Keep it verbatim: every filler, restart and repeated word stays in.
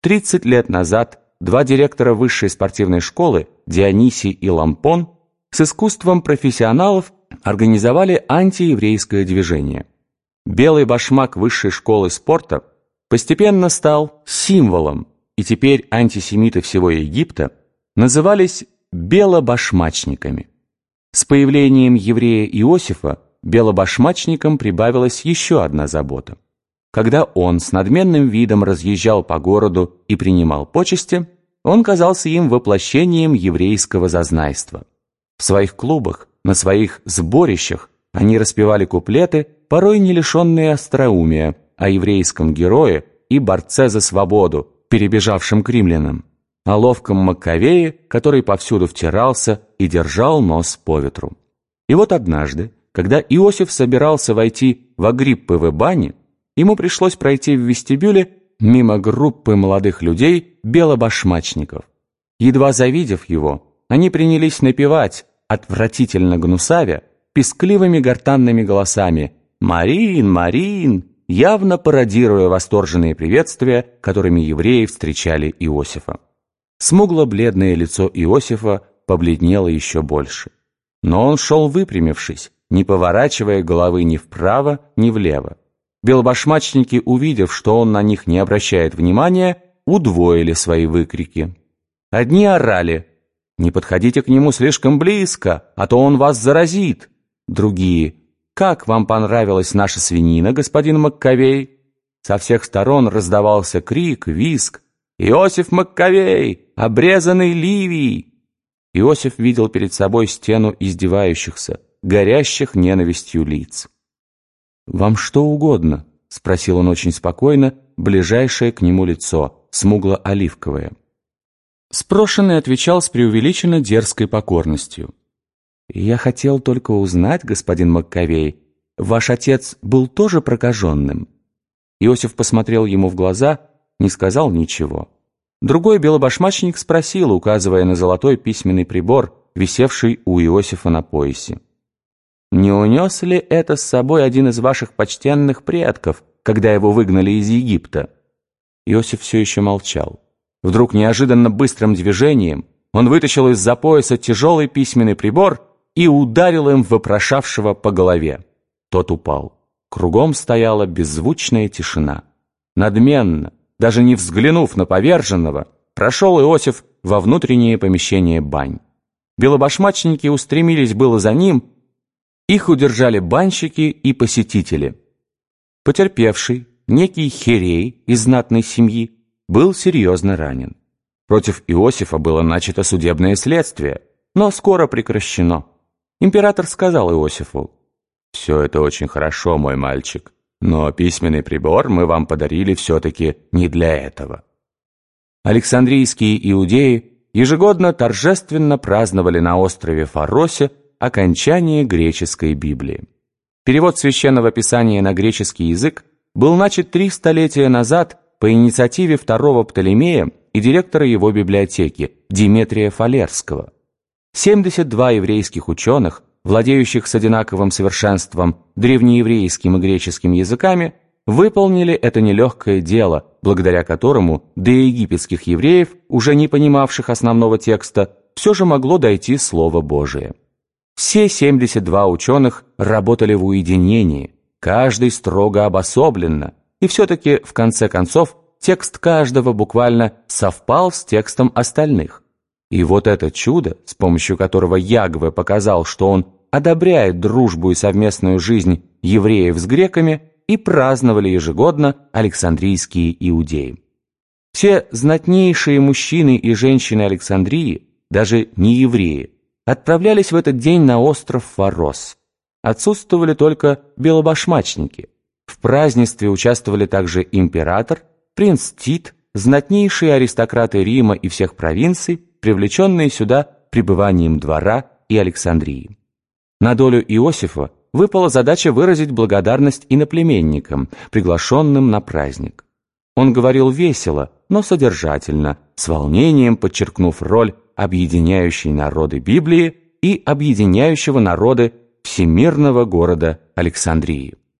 тридцать лет назад два директора высшей спортивной школы, Дионисий и Лампон, с искусством профессионалов организовали антиеврейское движение. Белый башмак высшей школы спорта постепенно стал символом, и теперь антисемиты всего Египта назывались белобашмачниками. С появлением еврея Иосифа белобашмачникам прибавилась еще одна забота. Когда он с надменным видом разъезжал по городу и принимал почести, он казался им воплощением еврейского зазнайства. В своих клубах, на своих сборищах они распевали куплеты, порой не лишенные остроумия, о еврейском герое и борце за свободу, перебежавшем к римлянам, о ловком Маккавее, который повсюду втирался и держал нос по ветру. И вот однажды, когда Иосиф собирался войти в Агрипповы бани, ему пришлось пройти в вестибюле мимо группы молодых людей, белобашмачников. Едва завидев его, они принялись напевать, отвратительно гнусавя, пескливыми гортанными голосами «Марин, Марин!», явно пародируя восторженные приветствия, которыми евреи встречали Иосифа. Смугло-бледное лицо Иосифа побледнело еще больше. Но он шел выпрямившись, не поворачивая головы ни вправо, ни влево. Белобашмачники, увидев, что он на них не обращает внимания, удвоили свои выкрики. Одни орали: «Не подходите к нему слишком близко, а то он вас заразит!» Другие: «Как вам понравилась наша свинина, господин Маккавей?» Со всех сторон раздавался крик, визг: «Иосиф Маккавей! Обрезанный Ливий!» Иосиф видел перед собой стену издевающихся, горящих ненавистью лиц. «Вам что угодно?» — спросил он очень спокойно, ближайшее к нему лицо, смугло-оливковое. Спрошенный отвечал с преувеличенно дерзкой покорностью. «Я хотел только узнать, господин Маккавей, ваш отец был тоже прокаженным?» Иосиф посмотрел ему в глаза, не сказал ничего. Другой белобашмачник спросил, указывая на золотой письменный прибор, висевший у Иосифа на поясе: «Не унес ли это с собой один из ваших почтенных предков, когда его выгнали из Египта?» Иосиф все еще молчал. Вдруг неожиданно быстрым движением он вытащил из-за пояса тяжелый письменный прибор и ударил им вопрошавшего по голове. Тот упал. Кругом стояла беззвучная тишина. Надменно, даже не взглянув на поверженного, прошел Иосиф во внутреннее помещение бань. Белобашмачники устремились было за ним, их удержали банщики и посетители. Потерпевший, некий Хирей из знатной семьи, был серьезно ранен. Против Иосифа было начато судебное следствие, но скоро прекращено. Император сказал Иосифу: «Все это очень хорошо, мой мальчик, но письменный прибор мы вам подарили все-таки не для этого». Александрийские иудеи ежегодно торжественно праздновали на острове Фаросе окончание греческой Библии. Перевод Священного Писания на греческий язык был начат три столетия назад по инициативе второго Птолемея и директора его библиотеки Диметрия Фалерского. семьдесят два еврейских ученых, владеющих с одинаковым совершенством древнееврейским и греческим языками, выполнили это нелегкое дело, благодаря которому до египетских евреев, уже не понимавших основного текста, все же могло дойти Слово Божие. Все семьдесят два ученых работали в уединении, каждый строго обособленно, и все-таки, в конце концов, текст каждого буквально совпал с текстом остальных. И вот это чудо, с помощью которого Ягве показал, что он одобряет дружбу и совместную жизнь евреев с греками, и праздновали ежегодно александрийские иудеи. Все знатнейшие мужчины и женщины Александрии, даже не евреи, отправлялись в этот день на остров Фарос. Отсутствовали только белобашмачники. В празднестве участвовали также император, принц Тит, знатнейшие аристократы Рима и всех провинций, привлеченные сюда пребыванием двора и Александрии. На долю Иосифа выпала задача выразить благодарность иноплеменникам, приглашенным на праздник. Он говорил весело, но содержательно, с волнением подчеркнув роль объединяющей народы Библии и объединяющего народы всемирного города Александрии.